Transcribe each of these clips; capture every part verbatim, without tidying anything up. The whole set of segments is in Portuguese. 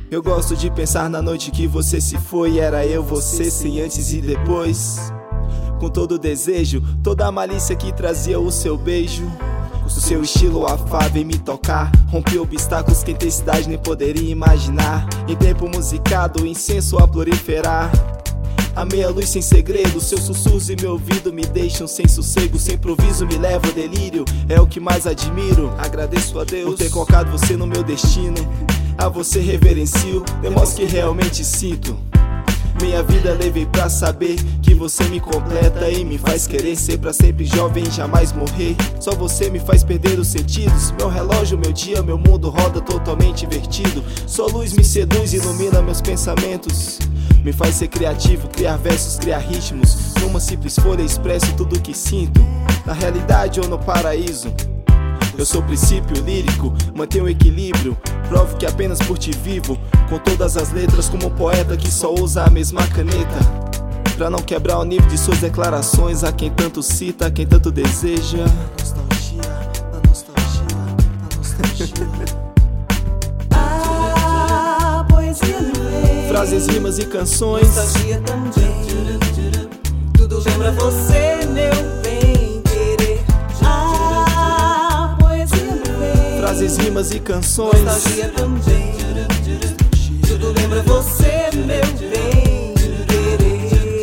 Eu gosto de pensar na noite que você se foi. Era eu, você, sem antes e depois. Com todo o desejo, toda a malícia que trazia o seu beijo. O seu estilo afável em me tocar. Rompi obstáculos que a intensidade nem poderia imaginar. Em tempo musicado, o incenso a proliferar. A meia luz sem segredo, seus sussurros em meu ouvido me deixam sem sossego. Sem improviso me leva ao delírio, é o que mais admiro. Agradeço a Deus por ter colocado você no meu destino. A você reverencio, demonstre que realmente sinto. Minha vida levei pra saber que você me completa e me faz querer ser pra sempre jovem e jamais morrer. Só você me faz perder os sentidos. Meu relógio, meu dia, meu mundo roda totalmente invertido. Sua luz me seduz, ilumina meus pensamentos. Me faz ser criativo, criar versos, criar ritmos. Numa simples folha expresso tudo o que sinto. Na realidade ou no paraíso. Eu sou princípio lírico, mantenho o equilíbrio. Provo que apenas por ti vivo. Com todas as letras como um poeta que só usa a mesma caneta. Pra não quebrar o nível de suas declarações. A quem tanto cita, a quem tanto deseja. Nostalgia, na nostalgia, na nostalgia. A poesia me vem. Frases, rimas e canções. Nostalgia também. Tudo lembra você, meu bem querer. A poesia me vem. Frases, rimas e canções. Nostalgia também. Tudo lembra você, meu bem querer.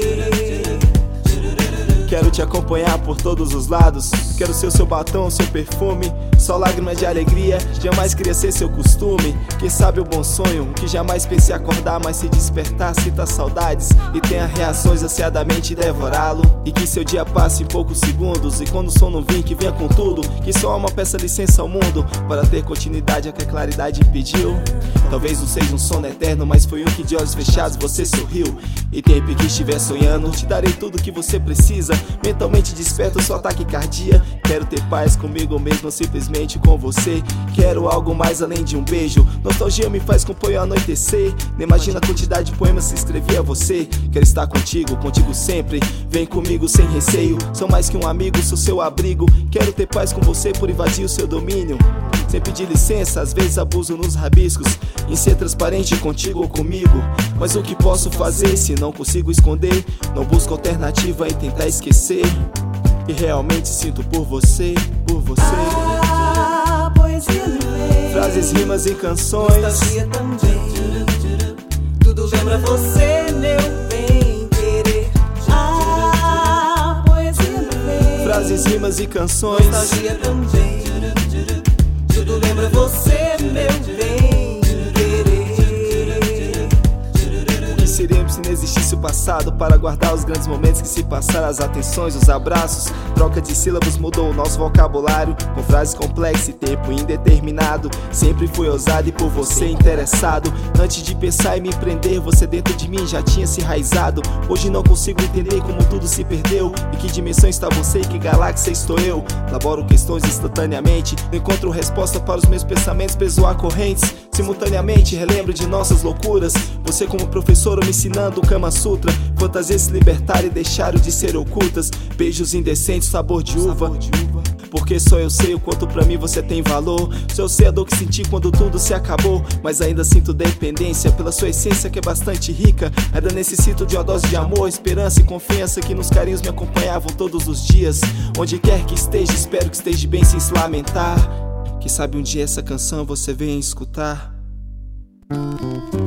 Quero te acompanhar por todos os lados. Quero ser o seu batom, seu perfume. Só lágrimas de alegria, jamais queria ser seu costume. Quem sabe o bom sonho, que jamais pensei acordar, mas se despertar, sinta saudades e tenha reações ansiadamente devorá-lo. E que seu dia passe em poucos segundos, e quando o sono vir, que venha com tudo. Que só alma peça licença ao mundo, para ter continuidade a que a claridade impediu. Talvez não seja um sono eterno, mas foi um que de olhos fechados você sorriu. E tempo que estiver sonhando, te darei tudo que você precisa. Mentalmente desperto sua taquicardia. Quero ter paz comigo mesmo, simplesmente com você. Quero algo mais além de um beijo. Nostalgia me faz compor ao anoitecer. Nem imagina a quantidade de poemas que escrevi a você. Quero estar contigo, contigo sempre. Vem comigo sem receio. Sou mais que um amigo, sou seu abrigo. Quero ter paz com você por invadir o seu domínio. Sem pedir licença, às vezes abuso nos rabiscos. Em ser transparente contigo ou comigo. Mas o que posso fazer se não consigo esconder? Não busco alternativa em tentar esquecer. E realmente sinto por você, por você. A poesia me vem. Frases, rimas e canções. Nostalgia também. Tudo lembra você, meu bem querer. A poesia me vem. Frases, rimas e canções. Nostalgia também. Tudo lembra você, meu bem querer. O que seríamos se não existisse o passado para guardar os grandes momentos que se passaram? As atenções, os abraços, troca de sílabas mudou o nosso vocabulário. Com frases complexas e tempo indeterminado. Sempre fui ousado e por você interessado. Antes de pensar em me prender, você dentro de mim já tinha se enraizado. Hoje não consigo entender como tudo se perdeu. Em que dimensão está você e que galáxia estou eu? Laboro questões instantaneamente. Não encontro resposta para os meus pensamentos presos a correntes. Simultaneamente relembro de nossas loucuras. Você como professor me ensinando o Kama Sutra. Fantasias se libertar e deixaram de ser ocultas. Beijos indecentes, sabor de uva. Porque só eu sei o quanto pra mim você tem valor. Só eu sei a dor que senti quando tudo se acabou. Mas ainda sinto dependência pela sua essência que é bastante rica. Ainda necessito de uma dose de amor, esperança e confiança que nos carinhos me acompanhavam todos os dias. Onde quer que esteja, espero que esteja bem sem se lamentar. Quem sabe um dia essa canção você venha escutar.